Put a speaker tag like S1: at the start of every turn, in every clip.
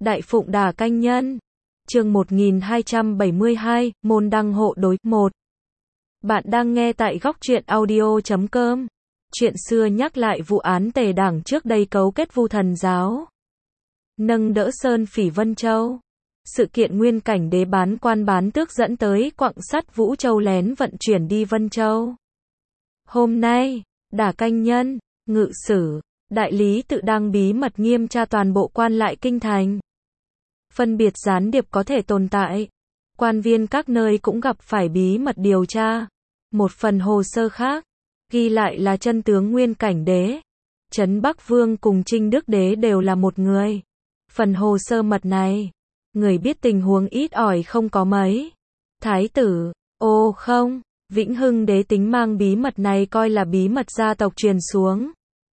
S1: Đại Phụng Đà Canh Nhân. Chương 1272, môn đăng hộ đối. 1. Bạn đang nghe tại góc truyện audio.com. Chuyện xưa nhắc lại vụ án Tề Đảng trước đây cấu kết Vu Thần giáo, nâng đỡ Sơn Phỉ Vân Châu. Sự kiện Nguyên Cảnh Đế bán quan bán tước dẫn tới quặng sắt Vũ Châu lén vận chuyển đi Vân Châu. Hôm nay, Đà Canh Nhân, ngự sử, đại lý tự đang bí mật nghiêm tra toàn bộ quan lại kinh thành. Phân biệt gián điệp có thể tồn tại. Quan viên các nơi cũng gặp phải bí mật điều tra. Một phần hồ sơ khác ghi lại là chân tướng Nguyên Cảnh Đế, Trấn Bắc Vương cùng Trinh Đức Đế đều là một người. Phần hồ sơ mật này, người biết tình huống ít ỏi không có mấy. Thái tử, không, Vĩnh Hưng Đế tính mang bí mật này coi là bí mật gia tộc truyền xuống.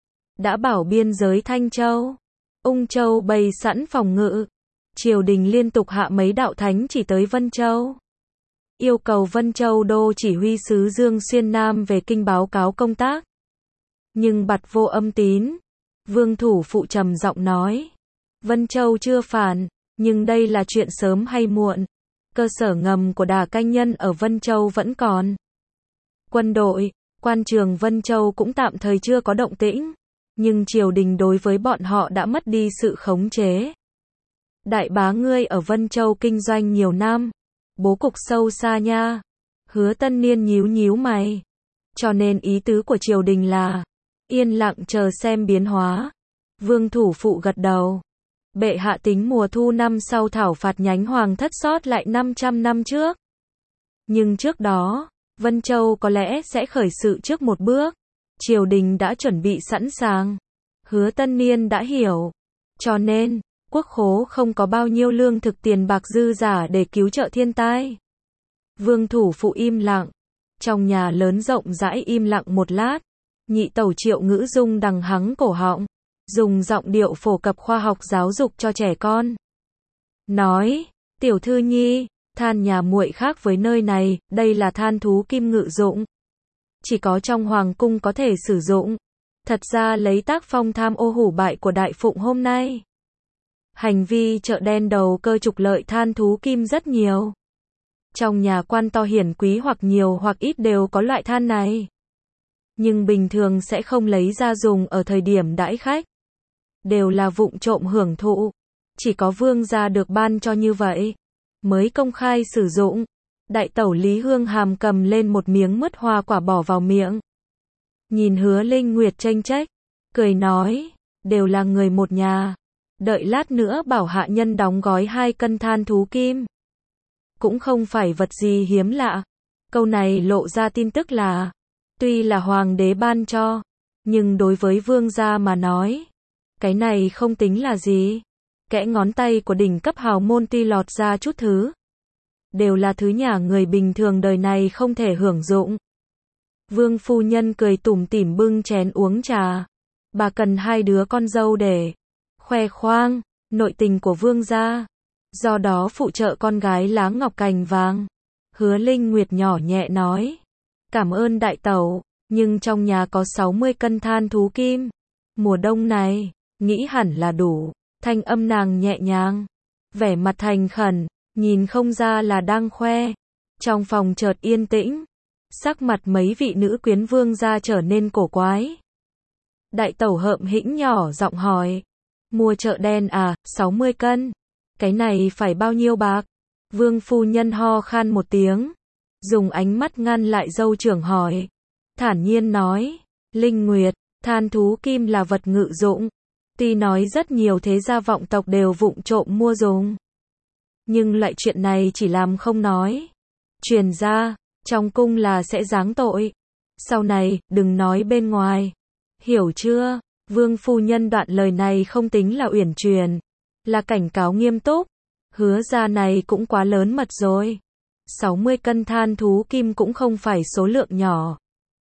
S1: Đã bảo biên giới Thanh Châu, Ung Châu bày sẵn phòng ngự. Triều đình liên tục hạ mấy đạo thánh chỉ tới Vân Châu. Yêu cầu Vân Châu đô chỉ huy sứ Dương Xuyên Nam về kinh báo cáo công tác. Nhưng bặt vô âm tín. Vương Thủ Phụ trầm giọng nói. Vân Châu chưa phản, nhưng đây là chuyện sớm hay muộn. Cơ sở ngầm của Đà Canh Nhân ở Vân Châu vẫn còn. Quân đội, quan trường Vân Châu cũng tạm thời chưa có động tĩnh. Nhưng triều đình đối với bọn họ đã mất đi sự khống chế. Đại bá ngươi ở Vân Châu kinh doanh nhiều năm, bố cục sâu xa nha. Hứa Tân Niên nhíu nhíu mày. Cho nên ý tứ của triều đình là yên lặng chờ xem biến hóa. Vương Thủ Phụ gật đầu. Bệ hạ tính mùa thu năm sau thảo phạt nhánh hoàng thất sót lại 500 năm trước. Nhưng trước đó, Vân Châu có lẽ sẽ khởi sự trước một bước. Triều đình đã chuẩn bị sẵn sàng. Hứa Tân Niên đã hiểu. Cho nên, quốc khố không có bao nhiêu lương thực tiền bạc dư giả để cứu trợ thiên tai. Vương Thủ Phụ im lặng. Trong nhà lớn rộng rãi im lặng một lát. Nhị tẩu Triệu Ngữ Dung đằng hắng cổ họng, dùng giọng điệu phổ cập khoa học giáo dục cho trẻ con. Nói, tiểu thư nhi, than nhà muội khác với nơi này, đây là than thú kim ngự dụng. Chỉ có trong hoàng cung có thể sử dụng. Thật ra lấy tác phong tham ô hủ bại của Đại Phụng hôm nay. Hành vi chợ đen đầu cơ trục lợi than thú kim rất nhiều. Trong nhà quan to hiển quý hoặc nhiều hoặc ít đều có loại than này. Nhưng bình thường sẽ không lấy ra dùng ở thời điểm đãi khách. Đều là vụng trộm hưởng thụ. Chỉ có vương gia được ban cho như vậy, mới công khai sử dụng. Đại tẩu Lý Hương Hàm cầm lên một miếng mứt hoa quả bỏ vào miệng. Nhìn Hứa Linh Nguyệt chênh chách, cười nói, đều là người một nhà. Đợi lát nữa bảo hạ nhân đóng gói 2 cân than thú kim. Cũng không phải vật gì hiếm lạ. Câu này lộ ra tin tức là, tuy là hoàng đế ban cho, nhưng đối với vương gia mà nói, cái này không tính là gì. Kẽ ngón tay của đỉnh cấp hào môn tuy lọt ra chút thứ, đều là thứ nhà người bình thường đời này không thể hưởng dụng. Vương phu nhân cười tủm tỉm bưng chén uống trà. Bà cần 2 đứa con dâu để khoe khoang nội tình của vương gia, do đó phụ trợ con gái lá ngọc cành vàng. Hứa Linh Nguyệt nhỏ nhẹ nói, cảm ơn đại tẩu, nhưng trong nhà có 60 cân than thú kim. Mùa đông này, nghĩ hẳn là đủ. Thanh âm nàng nhẹ nhàng, vẻ mặt thành khẩn, nhìn không ra là đang khoe. Trong phòng chợt yên tĩnh, sắc mặt mấy vị nữ quyến vương gia trở nên cổ quái. Đại tẩu hợm hĩnh nhỏ giọng hỏi, mua chợ đen à, 60 cân, cái này phải bao nhiêu bạc? Vương phu nhân ho khan một tiếng, dùng ánh mắt ngăn lại dâu trưởng hỏi, thản nhiên nói, Linh Nguyệt, than thú kim là vật ngự dụng. Tuy nói rất nhiều thế gia vọng tộc đều vụng trộm mua dùng, nhưng loại chuyện này chỉ làm không nói. Truyền ra, trong cung là sẽ giáng tội. Sau này, đừng nói bên ngoài. Hiểu chưa? Vương phu nhân đoạn lời này không tính là uyển chuyển, là cảnh cáo nghiêm túc. Hứa gia này cũng quá lớn mật rồi. 60 cân than thú kim cũng không phải số lượng nhỏ.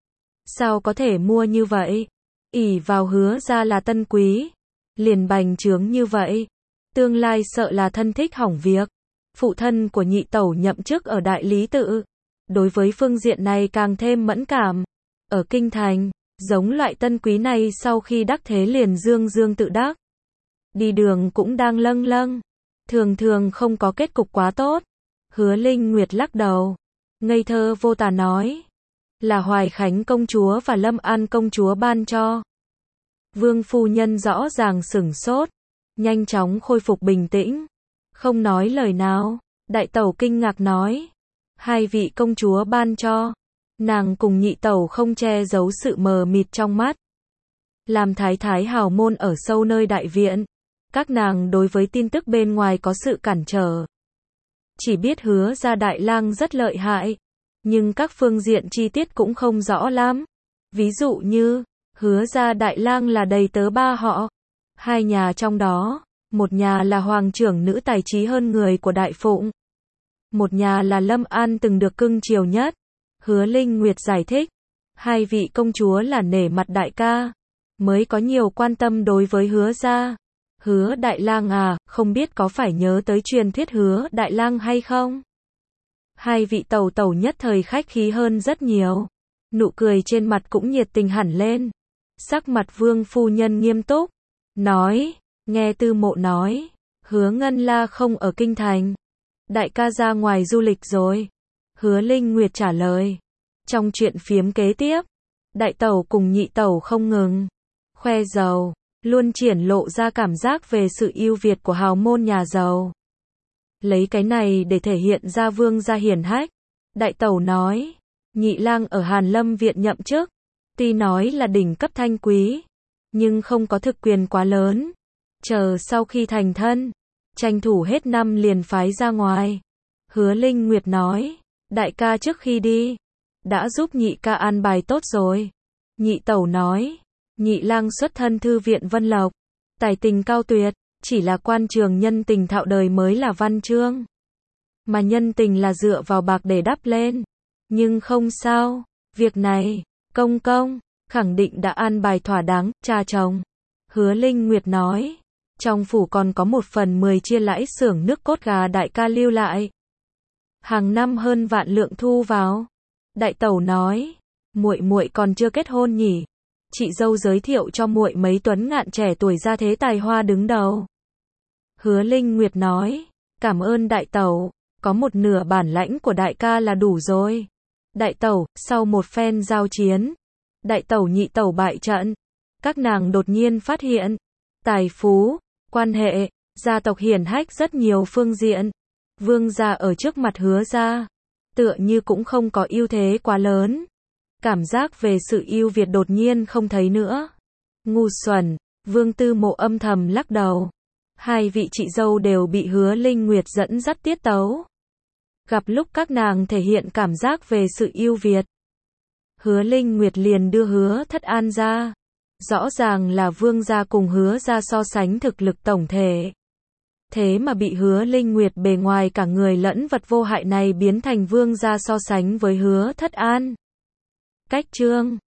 S1: Sao có thể mua như vậy? Ỷ vào Hứa gia là tân quý, liền bành trướng như vậy. Tương lai sợ là thân thích hỏng việc. Phụ thân của nhị tẩu nhậm chức ở đại lý tự, đối với phương diện này càng thêm mẫn cảm. Ở kinh thành, giống loại tân quý này sau khi đắc thế liền dương dương tự đắc. Đi đường cũng đang lâng lâng. thường thường không có kết cục quá tốt. Hứa Linh Nguyệt lắc đầu, ngây thơ vô tà nói, là Hoài Khánh công chúa và Lâm An công chúa ban cho. Vương phu nhân rõ ràng sửng sốt, nhanh chóng khôi phục bình tĩnh, không nói lời nào. Đại tẩu kinh ngạc nói, hai vị công chúa ban cho. Nàng cùng nhị tẩu không che giấu sự mờ mịt trong mắt. Làm thái thái hào môn ở sâu nơi đại viện, các nàng đối với tin tức bên ngoài có sự cản trở. Chỉ biết Hứa gia đại lang rất lợi hại, nhưng các phương diện chi tiết cũng không rõ lắm. Ví dụ như, Hứa gia đại lang là đầy tớ ba họ. Hai nhà trong đó, một nhà là hoàng trưởng nữ tài trí hơn người của Đại Phụng. Một nhà là Lâm An từng được cưng chiều nhất. Hứa Linh Nguyệt giải thích, hai vị công chúa là nể mặt đại ca, mới có nhiều quan tâm đối với Hứa gia. Hứa đại lang à, không biết có phải nhớ tới truyền thuyết Hứa đại lang hay không? Hai vị tẩu tẩu nhất thời khách khí hơn rất nhiều. Nụ cười trên mặt cũng nhiệt tình hẳn lên. Sắc mặt Vương phu nhân nghiêm túc, nói, nghe Tư Mộ nói, Hứa Ngân La không ở kinh thành. Đại ca ra ngoài du lịch rồi. Hứa Linh Nguyệt trả lời. Trong chuyện phiếm kế tiếp, đại tẩu cùng nhị tẩu không ngừng khoe giàu, luôn triển lộ ra cảm giác về sự ưu việt của hào môn nhà giàu. Lấy cái này để thể hiện ra vương gia hiển hách. Đại tẩu nói, nhị lang ở Hàn Lâm viện nhậm chức, tuy nói là đỉnh cấp thanh quý, nhưng không có thực quyền quá lớn. Chờ sau khi thành thân, tranh thủ hết năm liền phái ra ngoài. Hứa Linh Nguyệt nói, đại ca trước khi đi, đã giúp nhị ca an bài tốt rồi. Nhị tẩu nói, nhị lang xuất thân thư viện Vân Lộc, tài tình cao tuyệt, chỉ là quan trường nhân tình thạo đời mới là văn chương. Mà nhân tình là dựa vào bạc để đắp lên. Nhưng không sao, việc này, công công, khẳng định đã an bài thỏa đáng, cha chồng. Hứa Linh Nguyệt nói, trong phủ còn có 1/10 chia lãi xưởng nước cốt gà đại ca lưu lại. Hàng năm hơn vạn lượng thu vào. Đại tẩu nói, muội muội còn chưa kết hôn nhỉ? Chị dâu giới thiệu cho muội mấy tuấn ngạn trẻ tuổi ra thế tài hoa đứng đầu. Hứa Linh Nguyệt nói, cảm ơn đại tẩu, có một nửa bản lãnh của đại ca là đủ rồi. Đại tẩu, sau một phen giao chiến, đại tẩu nhị tẩu bại trận, các nàng đột nhiên phát hiện, tài phú, quan hệ, gia tộc hiển hách rất nhiều phương diện. Vương gia ở trước mặt Hứa gia, tựa như cũng không có ưu thế quá lớn. Cảm giác về sự ưu việt đột nhiên không thấy nữa. Ngu xuẩn, Vương Tư Mộ âm thầm lắc đầu. Hai vị chị dâu đều bị Hứa Linh Nguyệt dẫn dắt tiết tấu. Gặp lúc các nàng thể hiện cảm giác về sự ưu việt, Hứa Linh Nguyệt liền đưa Hứa Thất An ra. Rõ ràng là Vương gia cùng Hứa gia so sánh thực lực tổng thể. Thế mà bị Hứa Linh Nguyệt bề ngoài cả người lẫn vật vô hại này biến thành Vương gia so sánh với Hứa Thất An. Cách chương